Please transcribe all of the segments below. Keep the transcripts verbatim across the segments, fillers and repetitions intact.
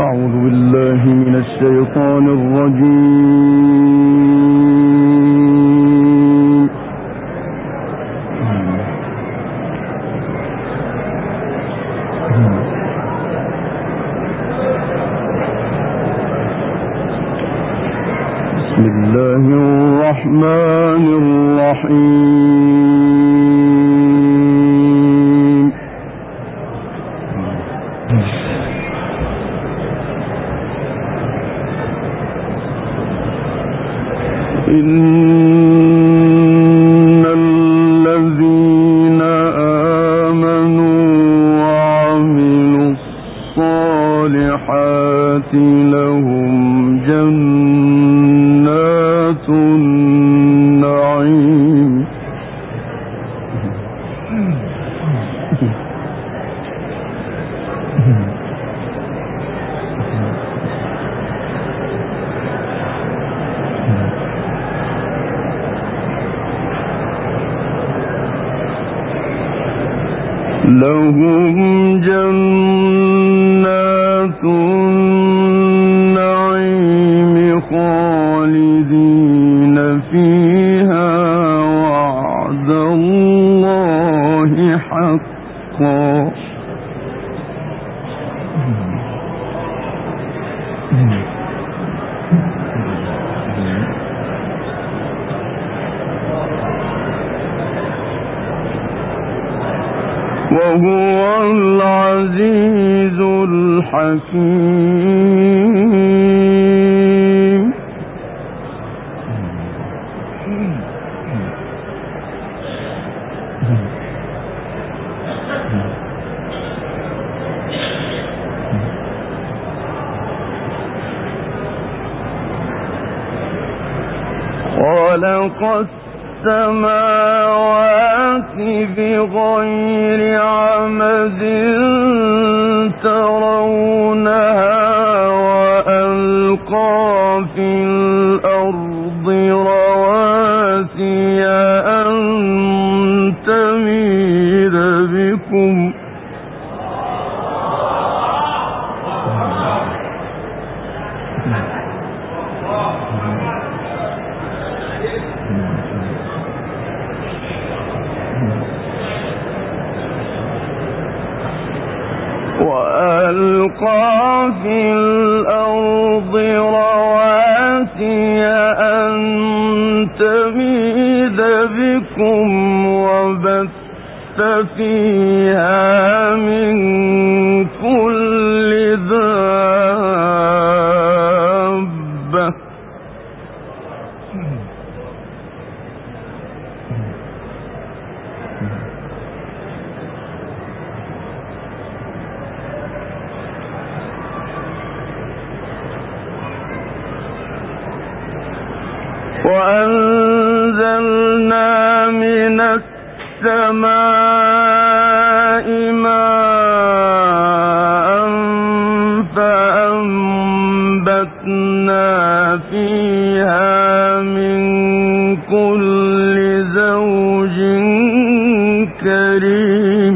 أعوذ بالله من الشيطان الرجيم. بسم الله الرحمن الرحيم. إن الذين آمنوا وعملوا الصالحات لهم جنات النعيم لهم جنات النعيم خالدين فيها وعد الله حقا وهو العزيز الحكيم. خلق السماوات بغير عمد ترونها وألقى في الأرض رواسي أن تميد بكم وألقى في الأرض رواسي أن تميد بكم وبث فيها من كل دابة وأنزلنا من السماء ماء فأنبتنا فيها من كل زوج كريم.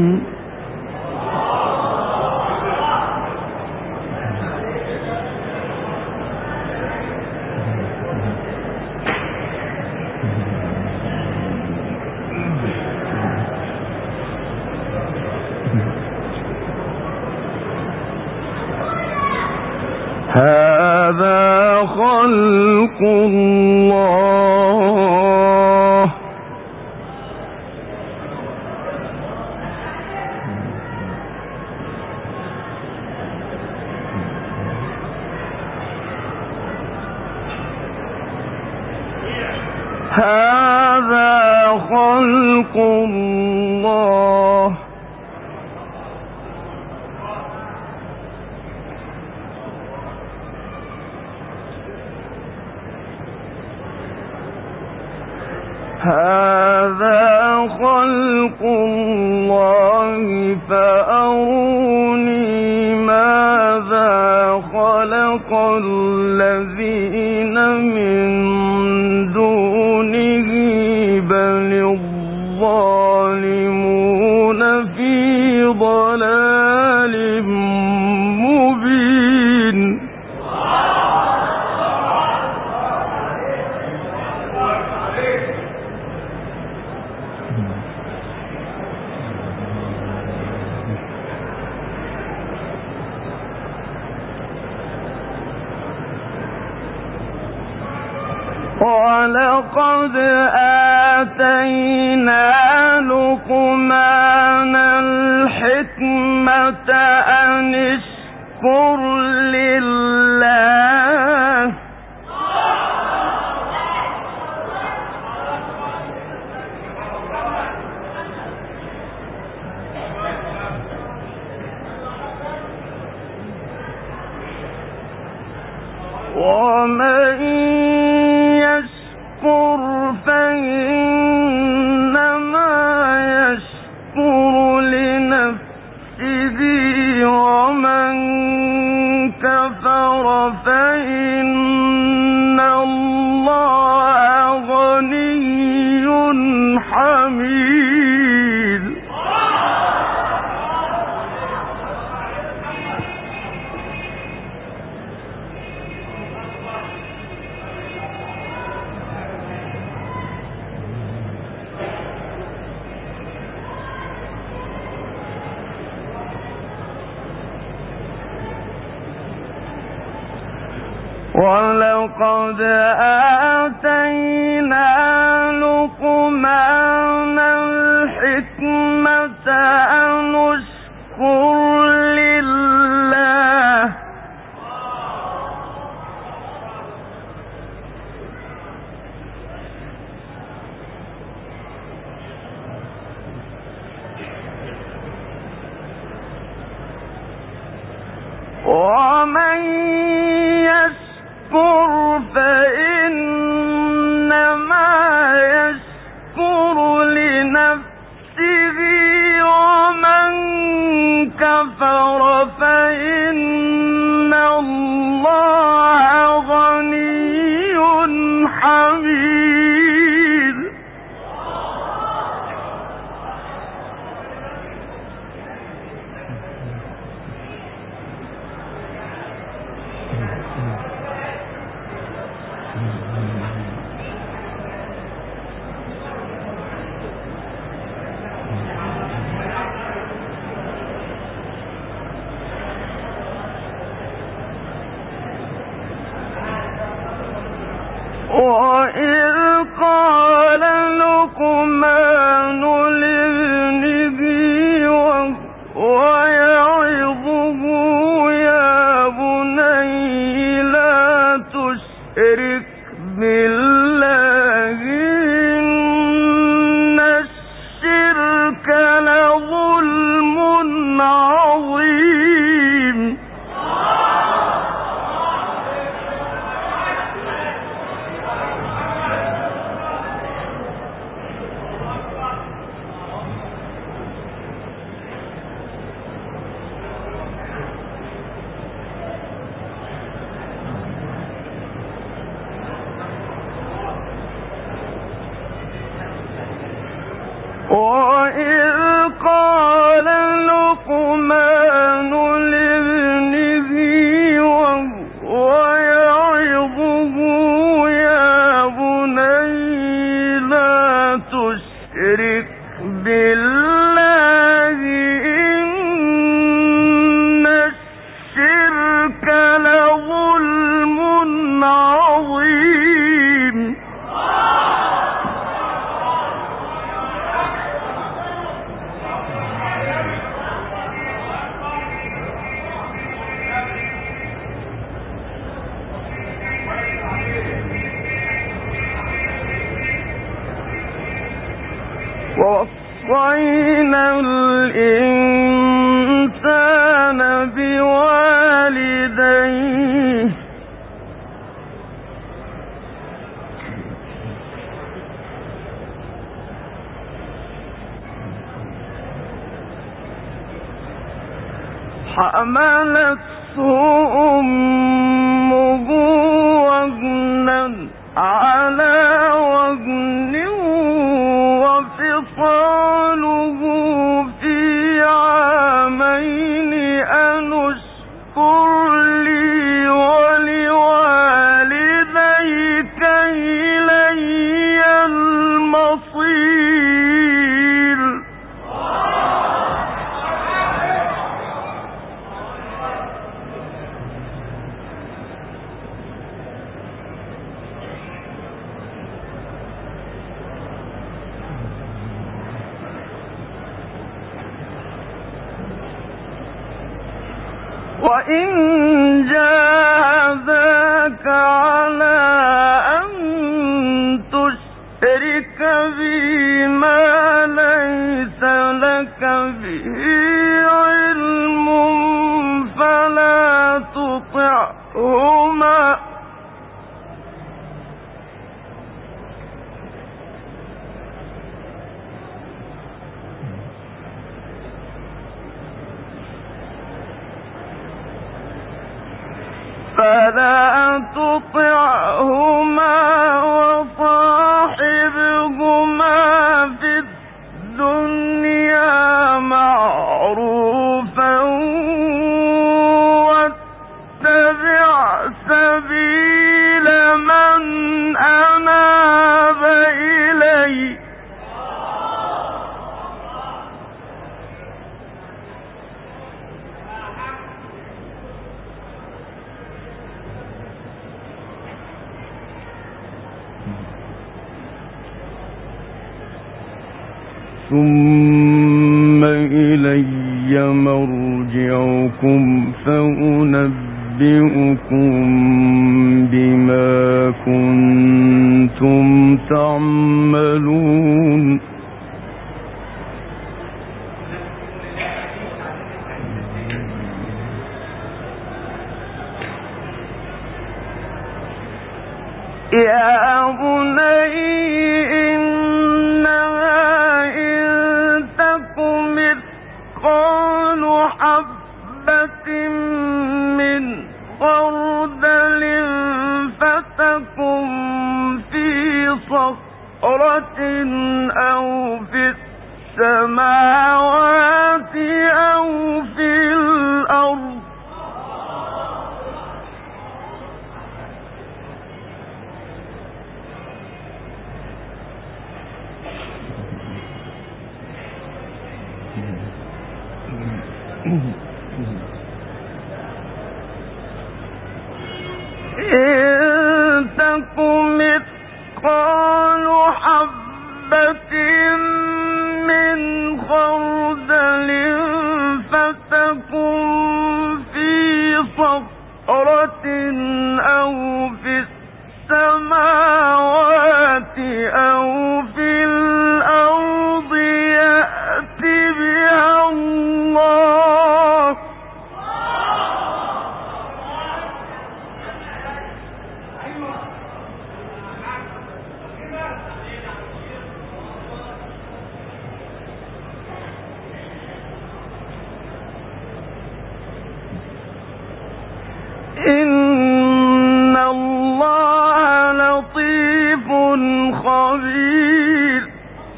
هذا خلق الله هذا خلق الله هذا خلق الله فأروني ماذا خلق الذين من دونه بل الظالمون في ضلال مبين. ولقد آتينا لقمان الحكمة أن اشكر لله ومن يشكر فإنما يشكر لنفسه ومن كفر فإن الله غني حميد. ولقد آتينا لقمان الحكمة أن اشكر لله ومن يشكر فإنما يشكر لنفسه ومن كفر فإن الله غني حميد. وإذ قال لقمان لابنه وهو يعظه يا بني لا تشرك بالله إن الشرك لظلم عظيم. وإذ قال لقمان لابنه وهو يعظه يا بني لا تشرك بالله إن الشرك لظلم عظيم. ووصينا الإنسان بوالديه حملته أمه وهنا على وهن وفصاله في عامين أن اشكر لي ولوالديك إلي المصير. وإن جاهداك على أن تشرك بي ما ليس لك به علم فلا تطعهما فلا تطعهما وصاحبهما في الدنيا معروفا واتبع سبيل من أناب إلي ثم إلي مرجعكم فأنبئكم بما كنتم تعملون يا بني مثقال حبة من خردل فتكن في صخرة أو في السماوات أو في الأرض إن تكن مثقال حبة من خردل فتكن في صخرة أو في السماوات أو في الأرض يأت بها الله إن الله لطيف خبير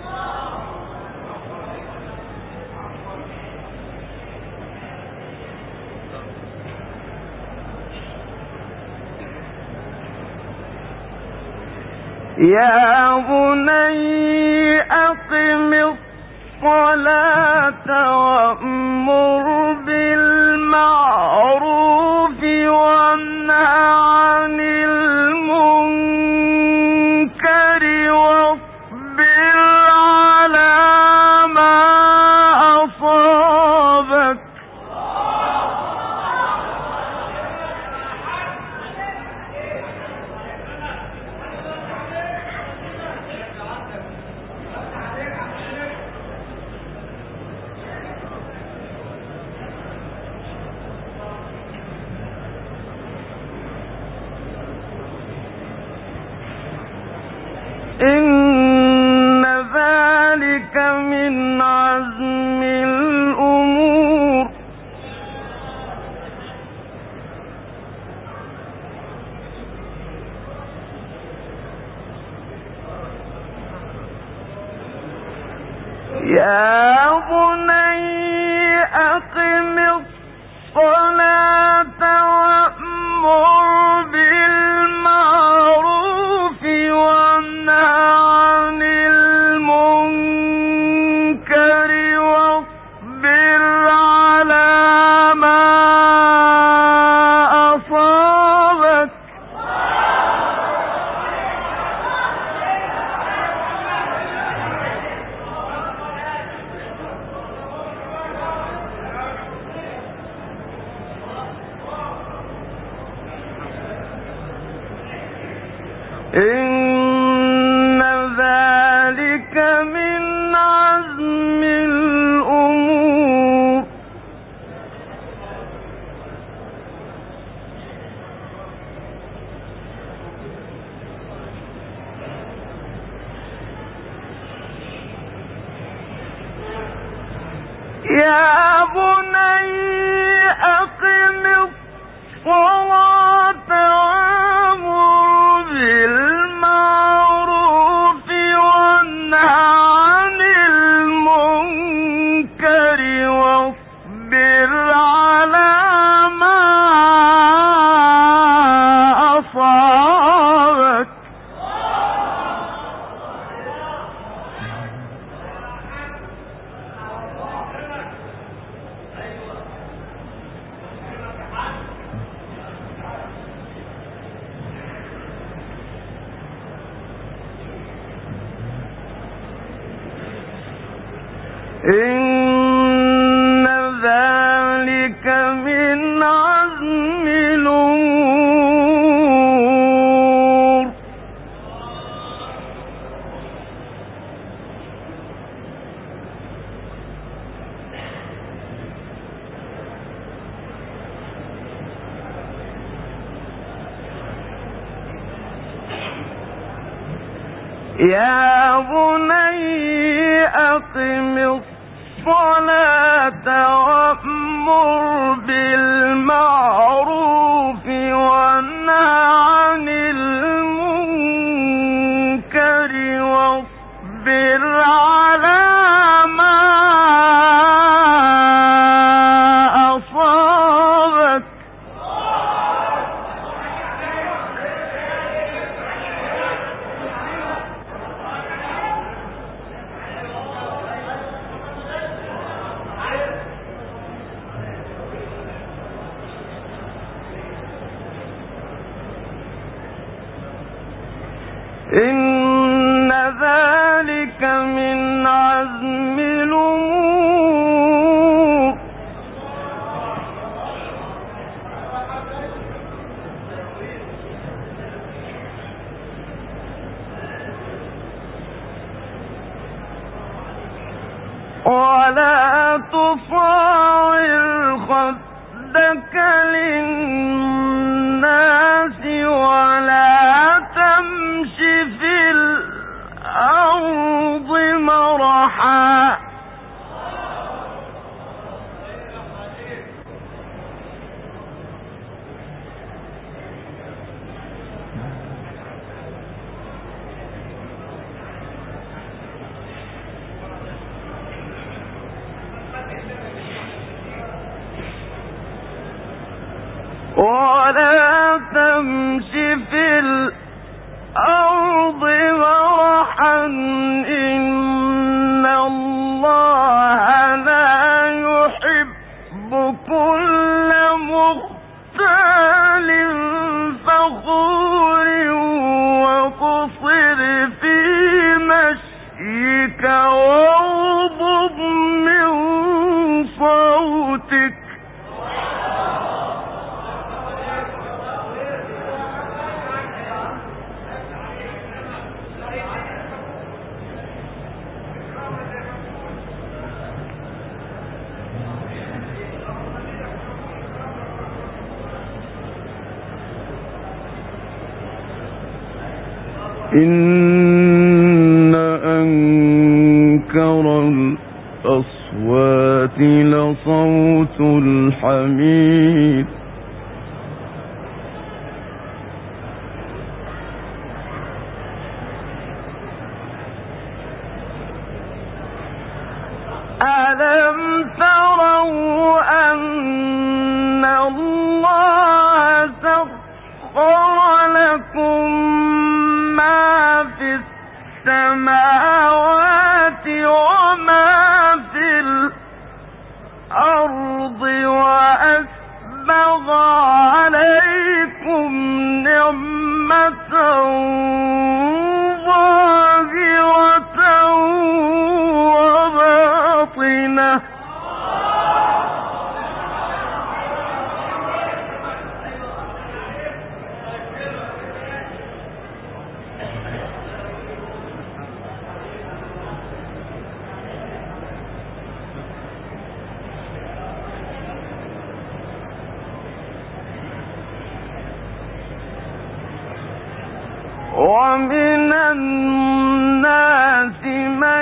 يا بني أقم الصلاة وأمر بالمعروف وانه عن المنكر واصبر على ما أصابك إن ذلك من عزم الأمور يا بني أقم الصلاة وأمر بالمعروف وانه عن المنكر واصبر على ما أصابك إن ذلك من عزم الأمور يا بني أقم الصلاة وأمر بالمعروف وانه عن المنكر واصبر على ما أصابك إن ذلك من عزم الأمور يا بني أقم الصلاة وأمر بالمعروف وانه عن المنكر واصبر على ما أصابك إن ذلك من عزم الأمور ولا تصاعر خدك للناس ولا تمش في الأرض مرحا ولا تمش في الأرض مرحا إن الله لا يحب كل مختال فخور وقصر في مشيك واغضض من صوتك إن أنكر الأصوات لصوت الحمير ألم تروا أن الله سخر لكم ما في السماوات وما في الأرض وأسبغ عليكم نعمة ظاهرة وباطنة ومن الناس من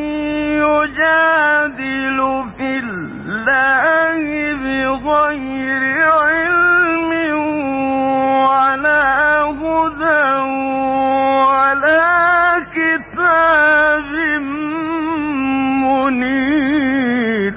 يجادل في الله بغير علم ولا هدى ولا كتاب منير.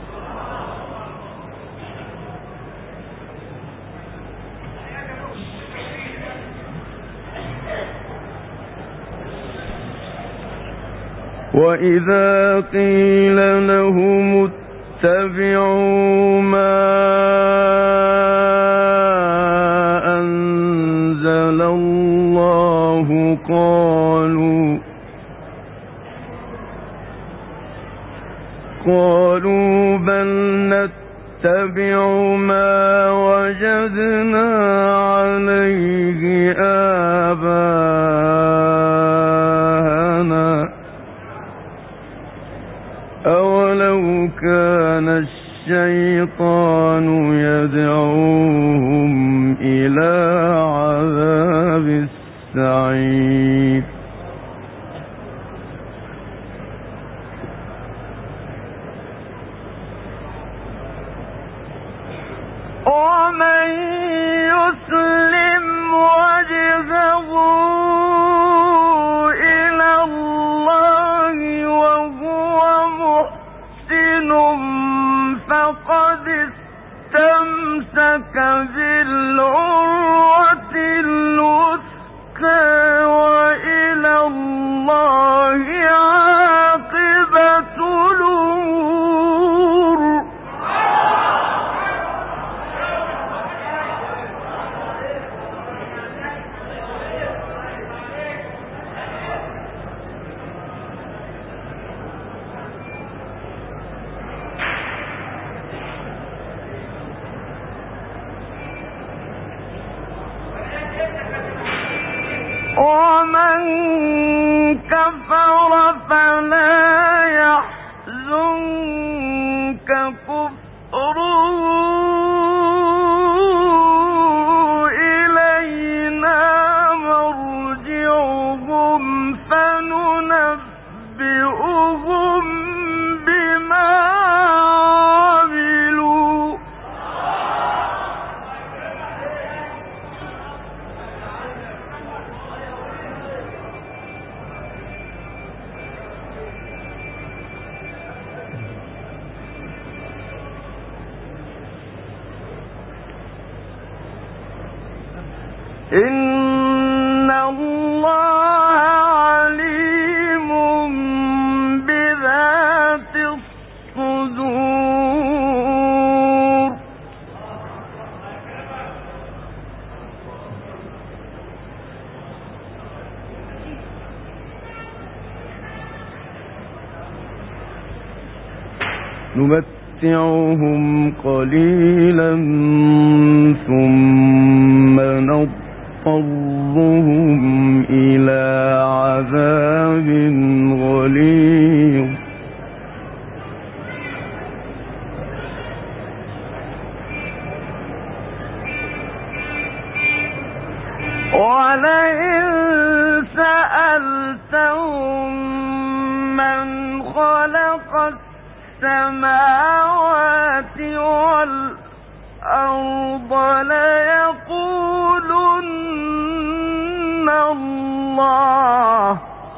وَإِذَا قِيلَ لَهُمُ اتَّبِعُوا مَا أَنزَلَ اللَّهُ قَالُوا قَالُوا بَلْ نَتَّبِعُ مَا وَجَدْنَا عَلَيْهِ آبَاءَنَا أَوَلَوْ كَانَ الشَّيْطَانُ يَدْعُوهُمْ إِلَى عَذَابِ السَّعِيرِ. وَمَن يُسْلِمْ وَجْهَهُ إِلَى اللَّهِ وَهُوَ مُحْسِنٌ فَقَدِ اسْتَمْسَكَ بِالْعُرْوَةِ الْوُثْقَىٰ وَإِلَى اللَّهِ عَاقِبَةُ الْأُمُورِ. وَمَن كَفَرَ فَلَا يَحْزُنكَ كُفْرُهُ إِلَيْنَا مَرْجِعُهُمْ فَنُنَبِّئُهُم بِمَا عَمِلُوا. إِنَّ اللَّهَ عَلِيمٌ بِذَاتِ الصُّدُورِ. نُمَتِّعُهُمْ قَلِيلًا ثُمَّ نَضْطَرُّهُمْ إِلَى عَذَابٍ غَلِيظٍ. وَلَئِن سَأَلْتَهُم مَّنْ خَلَقَ السَّمَاوَاتِ وَالْأَرْضَ لَيَقُولُنَّ اللَّهُ.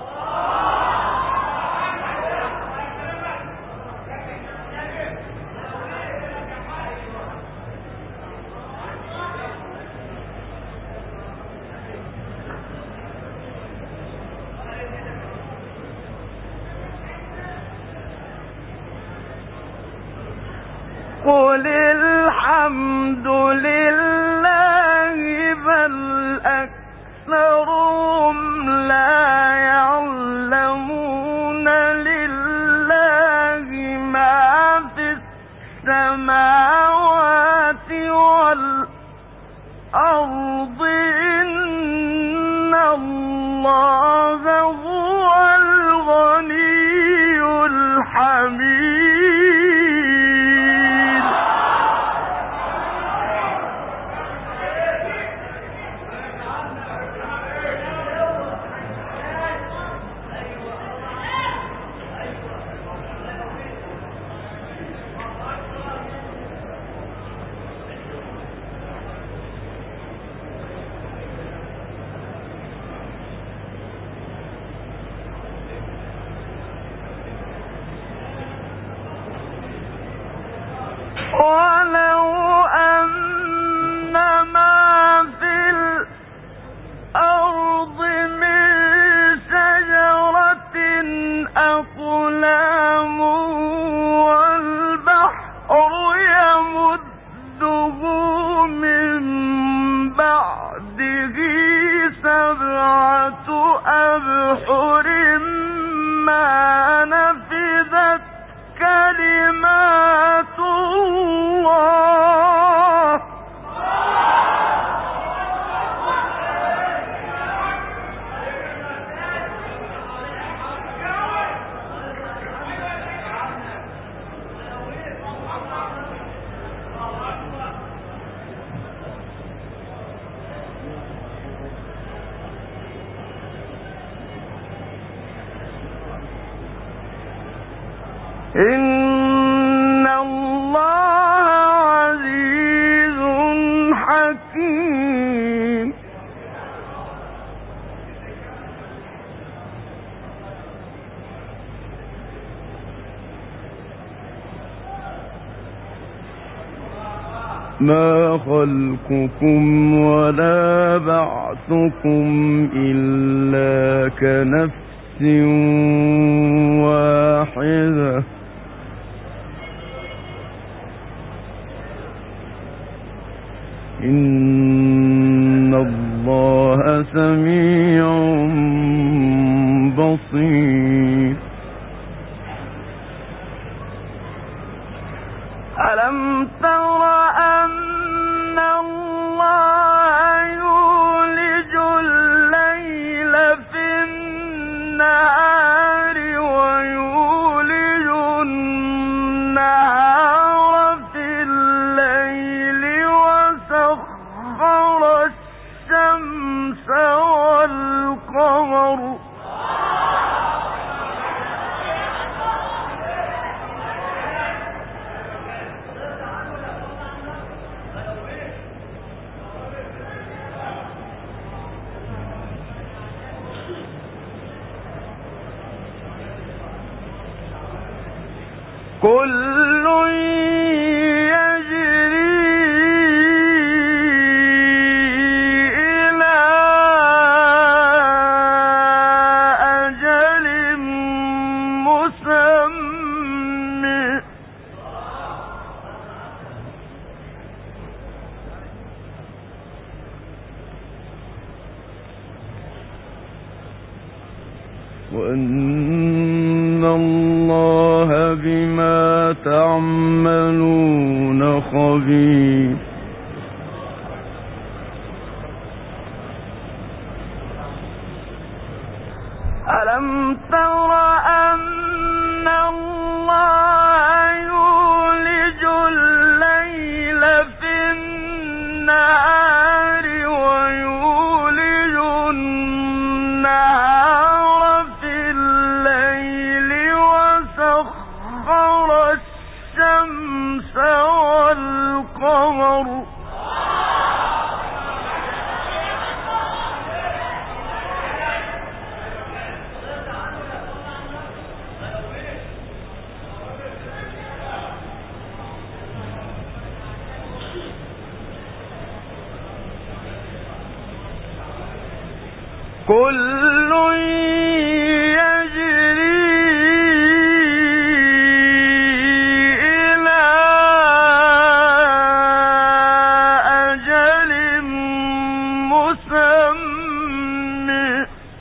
قُلِ الْحَمْدُ لِلَّهِ بَلْ أَكْثَرُهُمْ لَا يَعْلَمُونَ. لِلَّهِ مَا فِي السَّمَاوَاتِ وَالْأَرْضِ. إِنَّ اللَّهَ هُوَ الْغَنِيُّ الْحَمِيدُ. إن الله عزيز حكيم. ما خلقكم ولا بعثكم إلا كنفس واحدة إن الله سميع بصير. ألم تر أن الله يولج الليل في النهار ويولج النهار في الليل وسخر الشمس والقمر كل يجري إلى أجل مسمى وأن الله بما تعملون خبير. ألم تر أن الله يولج الليل في النهار ويولج النهار في الليل وسخر الشمس والقمر كل يجري إلى أجل مسمى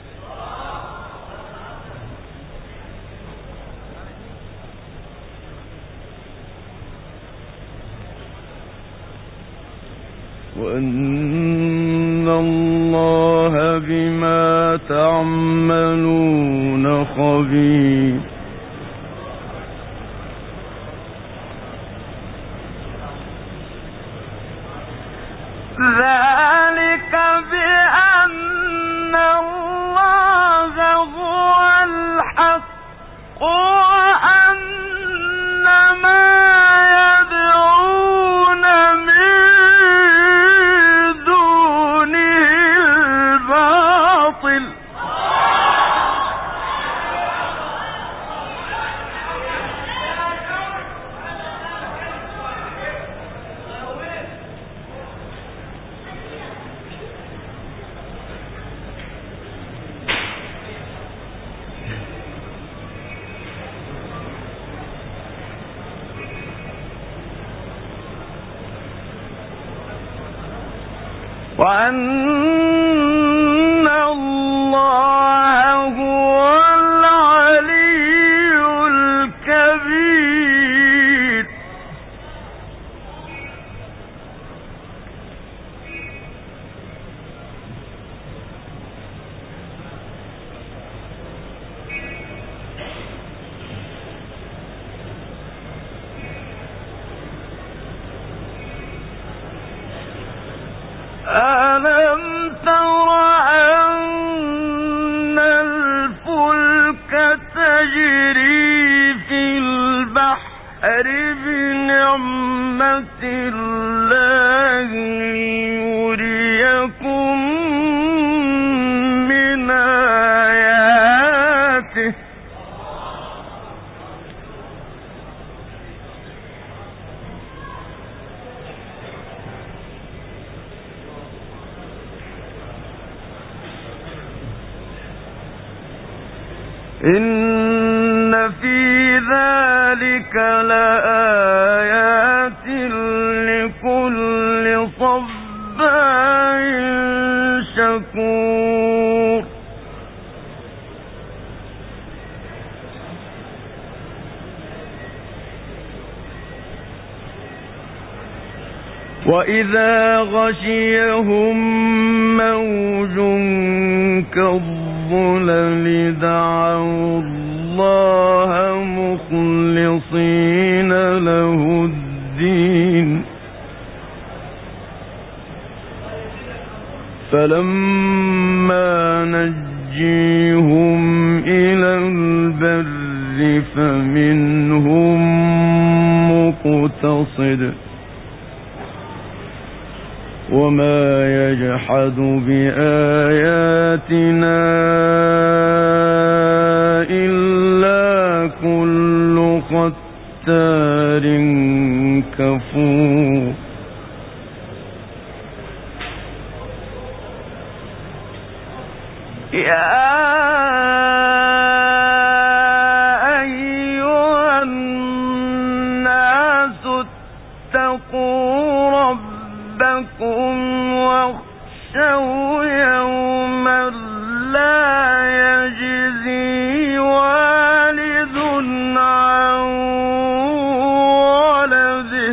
وأن الله بما تعملون خبير. ذلك بأن الله هو الحق وأن ما يدعون من دونه الباطل وأن الله هو العلي الكبير. ألم تر أن الفلك تجري في البحر بنعمة الله ليريكم من آياته إن في ذلك لآيات لكل صبار شكور وإذا غشيهم موج كالظلل دعوا الله مخلصين له الدين فلما نجيهم إلى البر فمنهم مقتصد وما يجحد بآياتنا إلا كل ختار كفور يا أيها الناس اتقوا ربكم واخشوا يوما لا يجزي والد عن ولده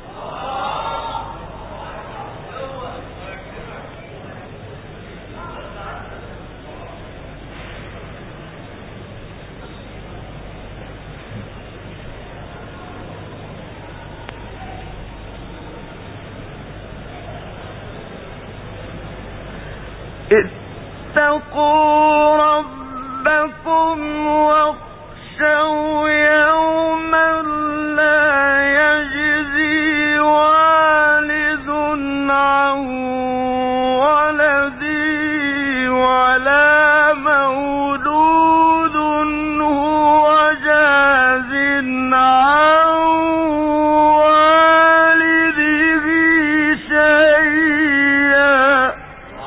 اتقوا ربكم واخشوا يوما لا يجزي والد عن ولده ولا مولود هو جاز عن والده شيئا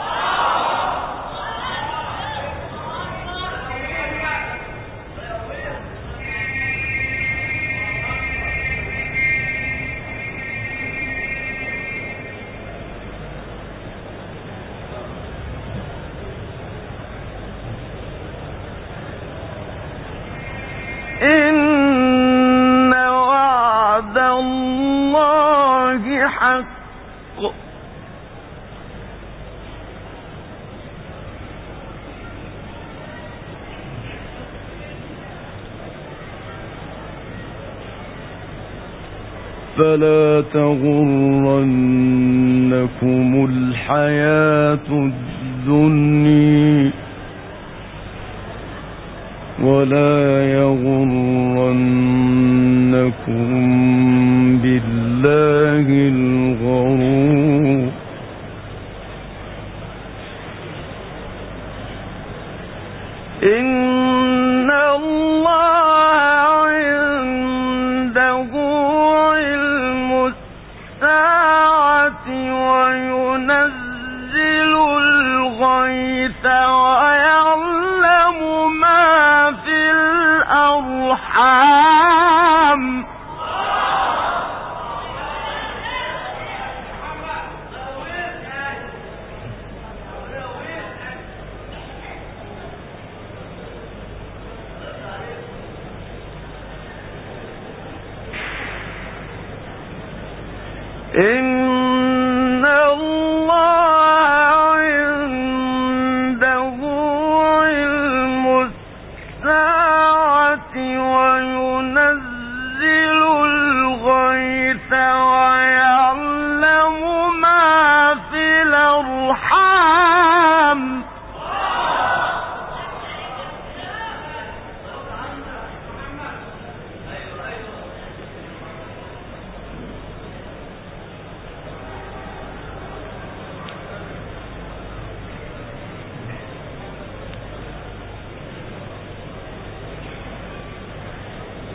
إن وعد الله حق فلا تغرنكم الحياة الدنيا ولا يغرنكم بالله الغرور إن الله عنده علم الساعة وينزل الغيث ويعلم ما في الأرحام إن الله عنده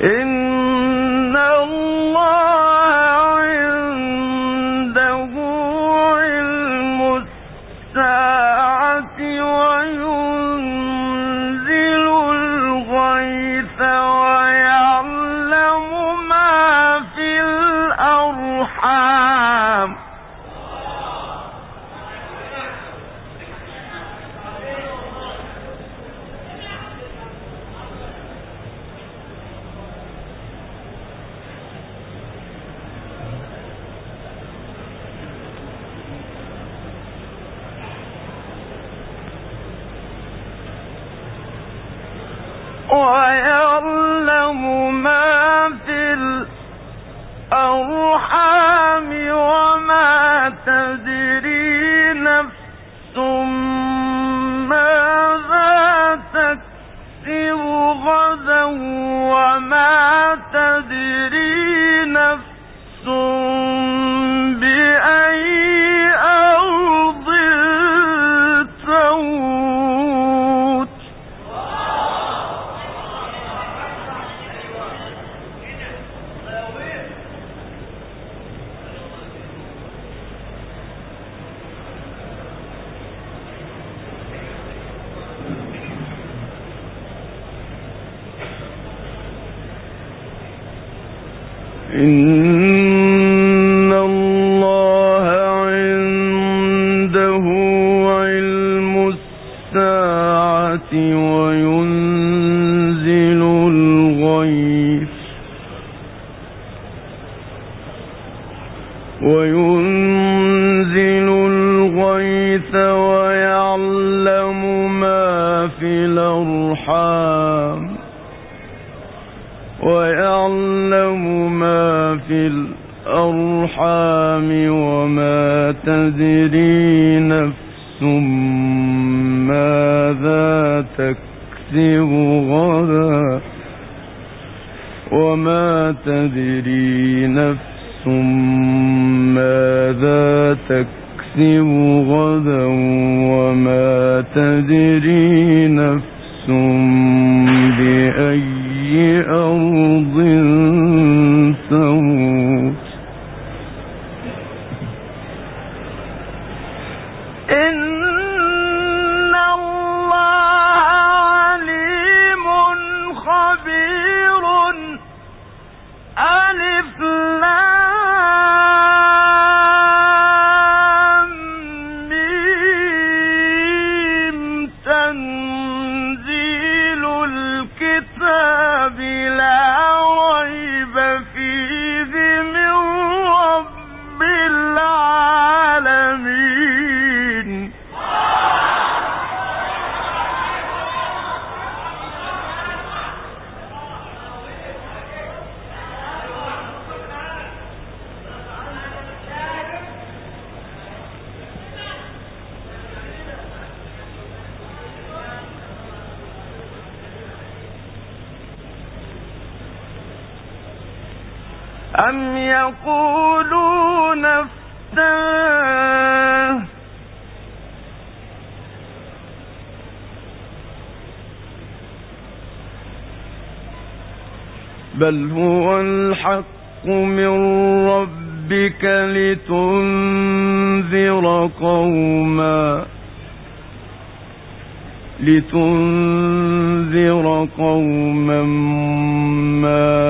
إن الله عنده علم الساعة وينزل الغيث ويعلم ما في الأرحام ويعلم ما في الأرحام وما تدري نفس ماذا تكسب غدا وما تدري نفس بأي أرض تموت إن الله عنده علم الساعة وينزل الغيث وينزل الغيث ويعلم ما في الأرحام ويعلم ما في الأرحام وما تدري نفس ماذا تكسب غدا وما تدري نفس ماذا تكسب غدا وما تدري نفس بأي أرض تموت إن الله عليم خبير ألف لام ميم تنزيل الكتاب لا ريب فيه من رب العالمين أم يقولون افتراه بل هو الحق من ربك لتنذر قوما لتنذر قوما ما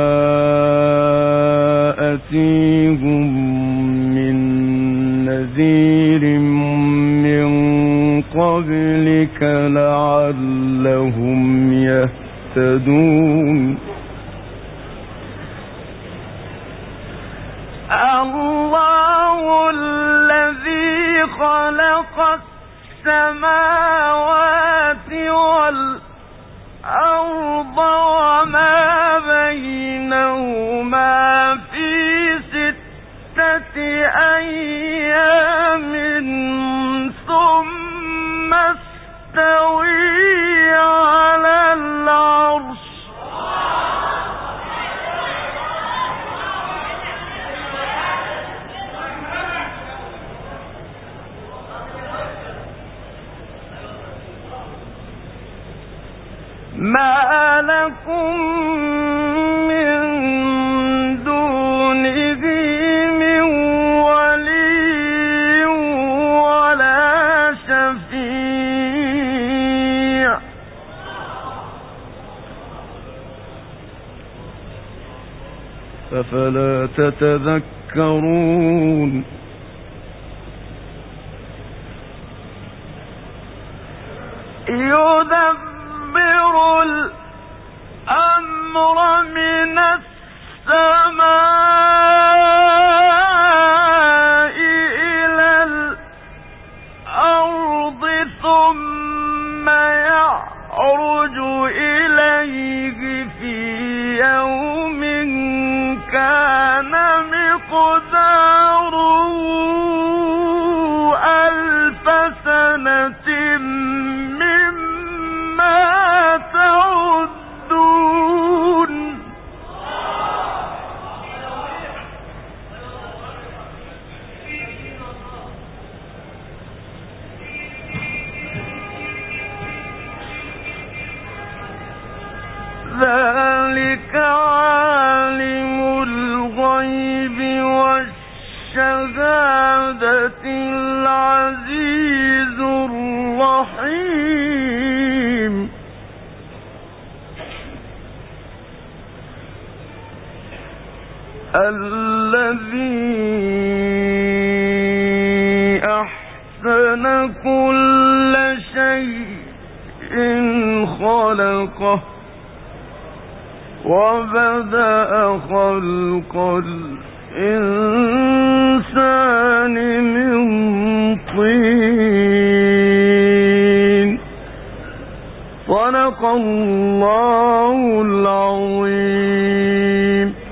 أتيهم من نذير من قبلك لعلهم يهتدون الله الذي خلق السماوات والأرض وما بينهما في ستة أيام ثم استوي على العرش ما لكم أفلا تتذكرون يدبر الأمر من السماء إلى الأرض ثم يعرج إليه في يوم كان مقداره ألف سنة مما تعدون ذلك عالم الغيب والشهادة العزيز الرحيم الذي أحسن كل شيء خلقه وبدأ خلق الإنسان من طين صدق الله العظيم.